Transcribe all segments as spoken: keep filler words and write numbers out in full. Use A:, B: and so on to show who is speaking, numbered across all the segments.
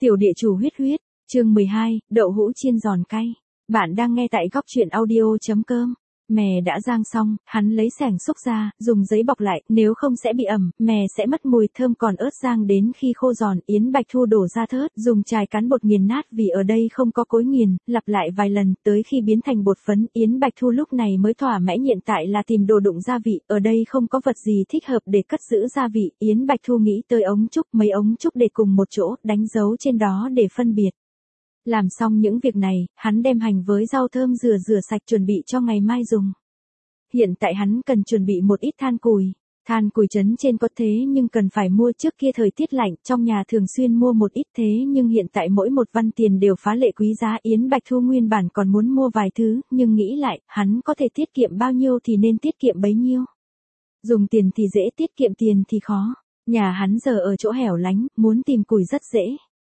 A: Tiểu địa chủ huyết huyết, chương mười hai, đậu hũ chiên giòn cay. Bạn đang nghe tại góc truyện audio.com. Mè đã rang xong, hắn lấy xẻng xúc ra, dùng giấy bọc lại, nếu không sẽ bị ẩm, mè sẽ mất mùi thơm còn ớt rang đến khi khô giòn. Yến Bạch Thu đổ ra thớt, dùng chài cán bột nghiền nát vì ở đây không có cối nghiền, lặp lại vài lần, tới khi biến thành bột phấn. Yến Bạch Thu lúc này mới thỏa mãn, hiện tại là tìm đồ đụng gia vị, ở đây không có vật gì thích hợp để cất giữ gia vị. Yến Bạch Thu nghĩ tới ống trúc, mấy ống trúc để cùng một chỗ, đánh dấu trên đó để phân biệt. Làm xong những việc này, hắn đem hành với rau thơm rửa rửa sạch chuẩn bị cho ngày mai dùng. Hiện tại hắn cần chuẩn bị một ít than củi. Than củi trấn trên có thế nhưng cần phải mua, trước kia thời tiết lạnh, trong nhà thường xuyên mua một ít thế nhưng hiện tại mỗi một văn tiền đều phá lệ quý giá. Yến Bạch Thu nguyên bản còn muốn mua vài thứ, nhưng nghĩ lại, hắn có thể tiết kiệm bao nhiêu thì nên tiết kiệm bấy nhiêu. Dùng tiền thì dễ, tiết kiệm tiền thì khó. Nhà hắn giờ ở chỗ hẻo lánh, muốn tìm củi rất dễ.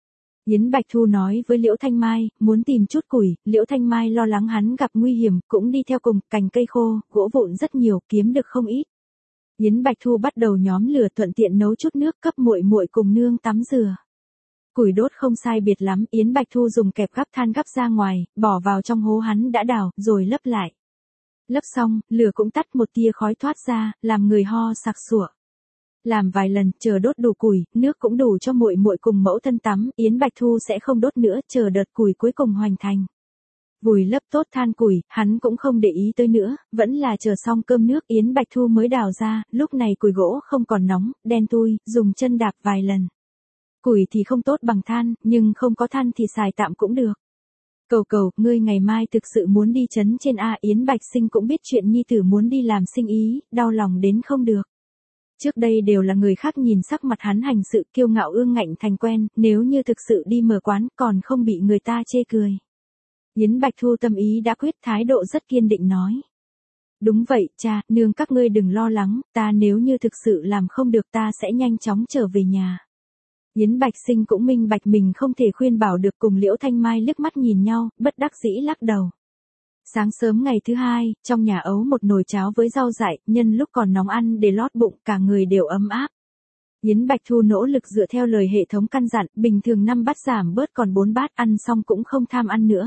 A: Yến Bạch Thu nói với Liễu Thanh Mai, muốn tìm chút củi. Liễu Thanh Mai lo lắng hắn gặp nguy hiểm, cũng đi theo cùng. Cành cây khô, gỗ vụn rất nhiều, kiếm được không ít. Yến Bạch Thu bắt đầu nhóm lửa, thuận tiện nấu chút nước cấp muội muội cùng nương tắm rửa. Củi đốt không sai biệt lắm, Yến Bạch Thu dùng kẹp gắp than gắp ra ngoài, bỏ vào trong hố hắn đã đào, rồi lấp lại. Lấp xong, lửa cũng tắt, một tia khói thoát ra, làm người ho sặc sụa. Làm vài lần, chờ đốt đủ củi, nước cũng đủ cho muội muội cùng mẫu thân tắm, Yến Bạch Thu sẽ không đốt nữa, chờ đợt củi cuối cùng hoàn thành. Vùi lấp tốt than củi, hắn cũng không để ý tới nữa, vẫn là chờ xong cơm nước Yến Bạch Thu mới đào ra, lúc này củi gỗ không còn nóng, đen tui, dùng chân đạp vài lần. Củi thì không tốt bằng than, nhưng không có than thì xài tạm cũng được. Cầu cầu, ngươi ngày mai thực sự muốn đi trấn trên a? Yến Bạch Sinh cũng biết chuyện nhi tử muốn đi làm sinh ý, đau lòng đến không được. Trước đây đều là người khác nhìn sắc mặt hắn hành sự kiêu ngạo ương ngạnh thành quen, nếu như thực sự đi mở quán còn không bị người ta chê cười. Yến Bạch Thu tâm ý đã quyết, thái độ rất kiên định nói. Đúng vậy, cha, nương các ngươi đừng lo lắng, ta nếu như thực sự làm không được ta sẽ nhanh chóng trở về nhà. Yến Bạch Sinh cũng minh bạch mình không thể khuyên bảo được, cùng Liễu Thanh Mai liếc mắt nhìn nhau, bất đắc dĩ lắc đầu. Sáng sớm ngày thứ hai, trong nhà ấu một nồi cháo với rau dại, nhân lúc còn nóng ăn để lót bụng, cả người đều ấm áp. Yến Bạch Thu nỗ lực dựa theo lời hệ thống căn dặn, bình thường năm bát giảm bớt còn bốn bát, ăn xong cũng không tham ăn nữa.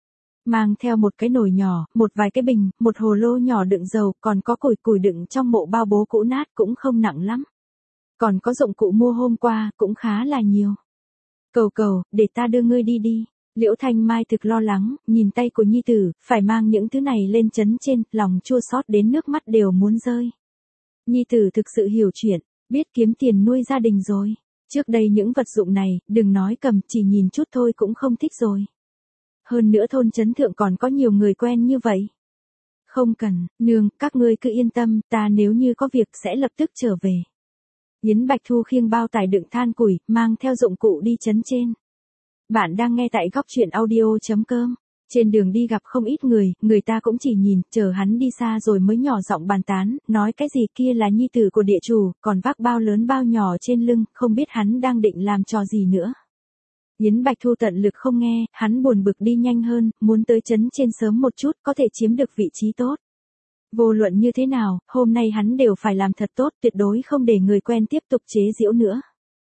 A: Mang theo một cái nồi nhỏ, một vài cái bình, một hồ lô nhỏ đựng dầu, còn có củi củi đựng trong mộ bao bố cũ nát cũng không nặng lắm. Còn có dụng cụ mua hôm qua, cũng khá là nhiều. Cầu cầu, để ta đưa ngươi đi đi. Liễu Thanh Mai thực lo lắng, nhìn tay của nhi tử, phải mang những thứ này lên trấn trên, lòng chua xót đến nước mắt đều muốn rơi. Nhi tử thực sự hiểu chuyện, biết kiếm tiền nuôi gia đình rồi. Trước đây những vật dụng này, đừng nói cầm, chỉ nhìn chút thôi cũng không thích rồi. Hơn nữa thôn trấn thượng còn có nhiều người quen như vậy. Không cần, nương, các ngươi cứ yên tâm, ta nếu như có việc sẽ lập tức trở về. Yến Bạch Thu khiêng bao tải đựng than củi, mang theo dụng cụ đi trấn trên. Bạn đang nghe tại góc truyện audio.com. Trên đường đi gặp không ít người, người ta cũng chỉ nhìn, chờ hắn đi xa rồi mới nhỏ giọng bàn tán, nói cái gì kia là nhi tử của địa chủ, còn vác bao lớn bao nhỏ trên lưng, không biết hắn đang định làm trò gì nữa. Yến Bạch Thu tận lực không nghe, hắn buồn bực đi nhanh hơn, muốn tới trấn trên sớm một chút, có thể chiếm được vị trí tốt. Vô luận như thế nào, hôm nay hắn đều phải làm thật tốt, tuyệt đối không để người quen tiếp tục chế giễu nữa.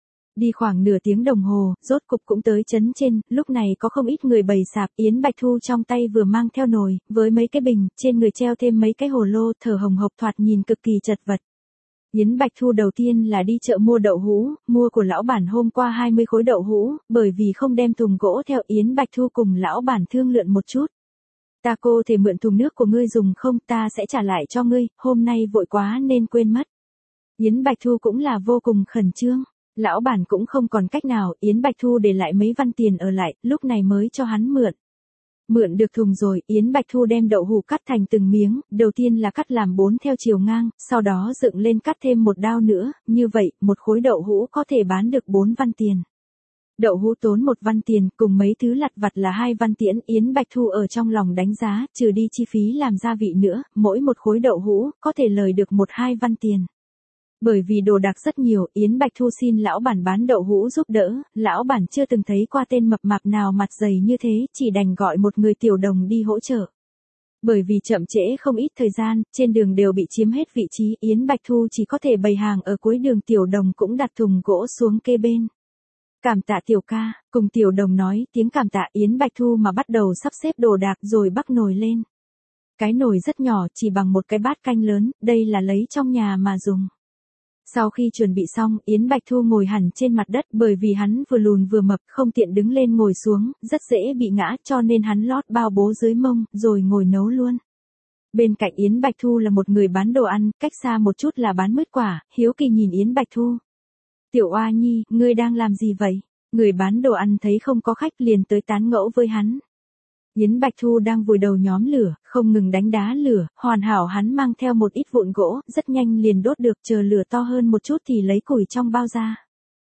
A: Đi khoảng nửa tiếng đồng hồ, rốt cục cũng tới trấn trên, lúc này có không ít người bày sạp, Yến Bạch Thu trong tay vừa mang theo nồi, với mấy cái bình, trên người treo thêm mấy cái hồ lô, thở hồng hộc thoạt nhìn cực kỳ chật vật. Yến Bạch Thu đầu tiên là đi chợ mua đậu hũ, mua của lão bản hôm qua hai mươi khối đậu hũ, bởi vì không đem thùng gỗ theo, Yến Bạch Thu cùng lão bản thương lượng một chút. Ta cô thể mượn thùng nước của ngươi dùng không, ta sẽ trả lại cho ngươi, hôm nay vội quá nên quên mất. Yến Bạch Thu cũng là vô cùng khẩn trương. Lão bản cũng không còn cách nào, Yến Bạch Thu để lại mấy văn tiền ở lại, lúc này mới cho hắn mượn. Mượn được thùng rồi, Yến Bạch Thu đem đậu hũ cắt thành từng miếng, đầu tiên là cắt làm bốn theo chiều ngang, sau đó dựng lên cắt thêm một đao nữa, như vậy, một khối đậu hũ có thể bán được bốn văn tiền. Đậu hũ tốn một văn tiền, cùng mấy thứ lặt vặt là hai văn tiễn, Yến Bạch Thu ở trong lòng đánh giá, trừ đi chi phí làm gia vị nữa, mỗi một khối đậu hũ, có thể lời được một hai văn tiền. Bởi vì đồ đạc rất nhiều, Yến Bạch Thu xin lão bản bán đậu hũ giúp đỡ, lão bản chưa từng thấy qua tên mập mạp nào mặt dày như thế, chỉ đành gọi một người tiểu đồng đi hỗ trợ. Bởi vì chậm trễ không ít thời gian, trên đường đều bị chiếm hết vị trí, Yến Bạch Thu chỉ có thể bày hàng ở cuối đường, tiểu đồng cũng đặt thùng gỗ xuống kê bên. Cảm tạ tiểu ca, cùng tiểu đồng nói tiếng cảm tạ Yến Bạch Thu mà bắt đầu sắp xếp đồ đạc rồi bắc nồi lên. Cái nồi rất nhỏ chỉ bằng một cái bát canh lớn, đây là lấy trong nhà mà dùng. Sau khi chuẩn bị xong, Yến Bạch Thu ngồi hẳn trên mặt đất bởi vì hắn vừa lùn vừa mập không tiện đứng lên ngồi xuống, rất dễ bị ngã cho nên hắn lót bao bố dưới mông, rồi ngồi nấu luôn. Bên cạnh Yến Bạch Thu là một người bán đồ ăn, cách xa một chút là bán mứt quả, hiếu kỳ nhìn Yến Bạch Thu. Tiểu Oa Nhi, ngươi đang làm gì vậy? Người bán đồ ăn thấy không có khách liền tới tán ngẫu với hắn. Yến Bạch Thu đang vùi đầu nhóm lửa, không ngừng đánh đá lửa, hoàn hảo hắn mang theo một ít vụn gỗ, rất nhanh liền đốt được, chờ lửa to hơn một chút thì lấy củi trong bao ra.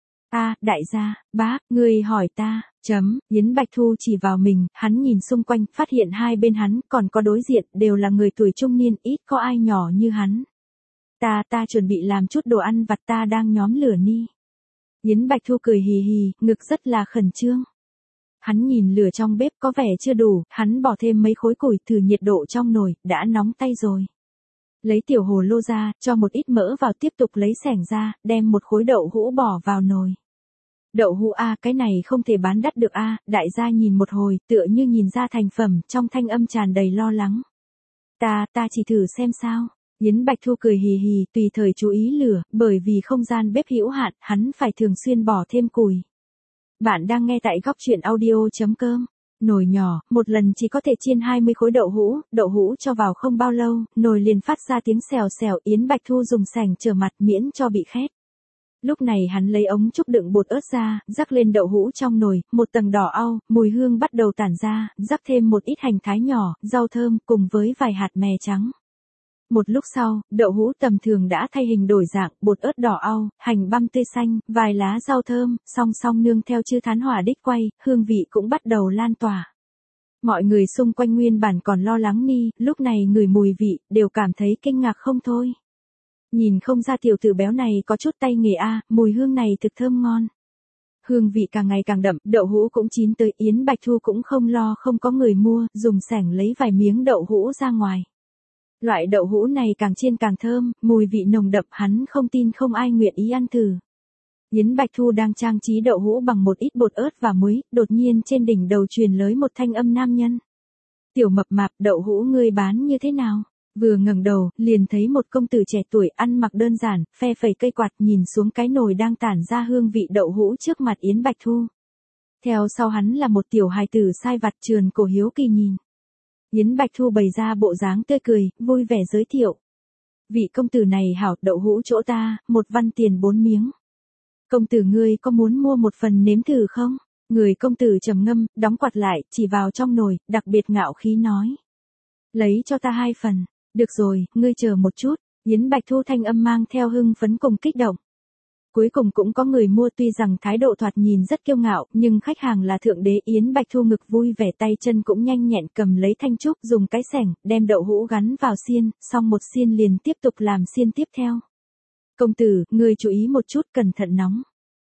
A: A, đại gia, bác, ngươi hỏi ta, chấm, Yến Bạch Thu chỉ vào mình, hắn nhìn xung quanh, phát hiện hai bên hắn, còn có đối diện, đều là người tuổi trung niên, ít có ai nhỏ như hắn. Ta, ta chuẩn bị làm chút đồ ăn vặt ta đang nhóm lửa ni. Yến Bạch Thu cười hì hì, ngực rất là khẩn trương. Hắn nhìn lửa trong bếp có vẻ chưa đủ, hắn bỏ thêm mấy khối củi thử nhiệt độ trong nồi, đã nóng tay rồi. Lấy tiểu hồ lô ra, cho một ít mỡ vào tiếp tục lấy xẻng ra, đem một khối đậu hũ bỏ vào nồi. Đậu hũ a, cái này không thể bán đắt được a, đại gia nhìn một hồi, tựa như nhìn ra thành phẩm, trong thanh âm tràn đầy lo lắng. Ta, ta chỉ thử xem sao. Yến Bạch Thu cười hì hì, tùy thời chú ý lửa, bởi vì không gian bếp hữu hạn, hắn phải thường xuyên bỏ thêm củi. Bạn đang nghe tại góc truyện audio chấm com. Nồi nhỏ, một lần chỉ có thể chiên hai mươi khối đậu hũ, đậu hũ cho vào không bao lâu, nồi liền phát ra tiếng xèo xèo, Yến Bạch Thu dùng sành trở mặt miễn cho bị khét. Lúc này hắn lấy ống trúc đựng bột ớt ra, rắc lên đậu hũ trong nồi, một tầng đỏ au, mùi hương bắt đầu tản ra, rắc thêm một ít hành thái nhỏ, rau thơm cùng với vài hạt mè trắng. Một lúc sau, đậu hũ tầm thường đã thay hình đổi dạng, bột ớt đỏ au, hành băm tươi xanh, vài lá rau thơm, song song nương theo chư thán hỏa đích quay, hương vị cũng bắt đầu lan tỏa. Mọi người xung quanh nguyên bản còn lo lắng ni, lúc này ngửi mùi vị, đều cảm thấy kinh ngạc không thôi. Nhìn không ra tiểu tử béo này có chút tay nghề a, mùi hương này thực thơm ngon. Hương vị càng ngày càng đậm, đậu hũ cũng chín tới, Yến Bạch Thu cũng không lo không có người mua, dùng xẻng lấy vài miếng đậu hũ ra ngoài. Loại đậu hũ này càng chiên càng thơm, mùi vị nồng đậm, hắn không tin không ai nguyện ý ăn thử. Yến Bạch Thu đang trang trí đậu hũ bằng một ít bột ớt và muối, đột nhiên trên đỉnh đầu truyền lới một thanh âm nam nhân. Tiểu mập mạp, đậu hũ ngươi bán như thế nào? Vừa ngẩng đầu, liền thấy một công tử trẻ tuổi ăn mặc đơn giản, phe phẩy cây quạt nhìn xuống cái nồi đang tản ra hương vị đậu hũ trước mặt Yến Bạch Thu. Theo sau hắn là một tiểu hài tử sai vặt trườn cổ hiếu kỳ nhìn. Yến Bạch Thu bày ra bộ dáng tươi cười, vui vẻ giới thiệu. Vị công tử này hảo, đậu hũ chỗ ta, một văn tiền bốn miếng. Công tử ngươi có muốn mua một phần nếm thử không? Người công tử trầm ngâm, đóng quạt lại, chỉ vào trong nồi, đặc biệt ngạo khí nói. Lấy cho ta hai phần. Được rồi, ngươi chờ một chút. Yến Bạch Thu thanh âm mang theo hưng phấn cùng kích động. Cuối cùng cũng có người mua, tuy rằng thái độ thoạt nhìn rất kiêu ngạo, nhưng khách hàng là thượng đế. Yến Bạch Thu ngực vui vẻ, tay chân cũng nhanh nhẹn, cầm lấy thanh trúc, dùng cái xẻng, đem đậu hũ gắn vào xiên, xong một xiên liền tiếp tục làm xiên tiếp theo. Công tử, ngươi chú ý một chút, cẩn thận nóng.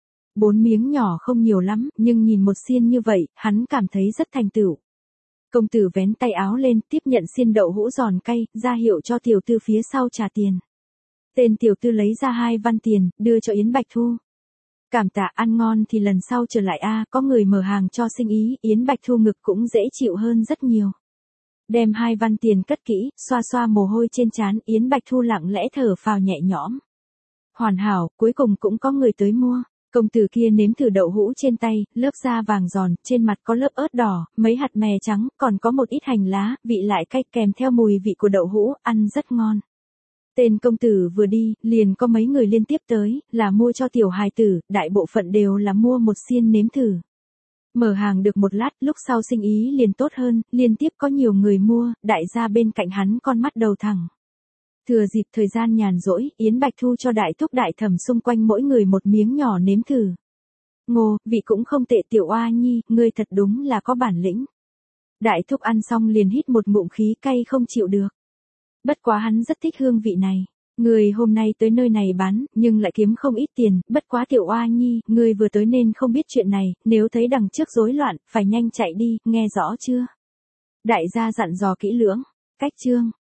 A: Bốn miếng nhỏ không nhiều lắm, nhưng nhìn một xiên như vậy, hắn cảm thấy rất thành tựu. Công tử vén tay áo lên, tiếp nhận xiên đậu hũ giòn cay, ra hiệu cho tiểu tư phía sau trả tiền. Tên tiểu tư lấy ra hai văn tiền, đưa cho Yến Bạch Thu. Cảm tạ, ăn ngon thì lần sau trở lại a, có người mở hàng cho sinh ý, Yến Bạch Thu ngực cũng dễ chịu hơn rất nhiều. Đem hai văn tiền cất kỹ, xoa xoa mồ hôi trên trán, Yến Bạch Thu lặng lẽ thở phào nhẹ nhõm. Hoàn hảo, cuối cùng cũng có người tới mua. Công tử kia nếm thử đậu hũ trên tay, lớp da vàng giòn, trên mặt có lớp ớt đỏ, mấy hạt mè trắng, còn có một ít hành lá, vị lại cay kèm theo mùi vị của đậu hũ, ăn rất ngon. Tên công tử vừa đi, liền có mấy người liên tiếp tới, là mua cho tiểu hài tử, đại bộ phận đều là mua một xiên nếm thử. Mở hàng được một lát, lúc sau sinh ý liền tốt hơn, liên tiếp có nhiều người mua, đại gia bên cạnh hắn con mắt đầu thẳng. Thừa dịp thời gian nhàn rỗi, Yến Bạch Thu cho đại thúc đại thẩm xung quanh mỗi người một miếng nhỏ nếm thử. Ngô, vị cũng không tệ, Tiểu Oa Nhi, ngươi thật đúng là có bản lĩnh. Đại thúc ăn xong liền hít một ngụm khí cay không chịu được. Bất quá hắn rất thích hương vị này. Ngươi hôm nay tới nơi này bán, nhưng lại kiếm không ít tiền, bất quá Tiểu Oa Nhi, ngươi vừa tới nên không biết chuyện này, nếu thấy đằng trước rối loạn, phải nhanh chạy đi, nghe rõ chưa? Đại gia dặn dò kỹ lưỡng. Cách chương.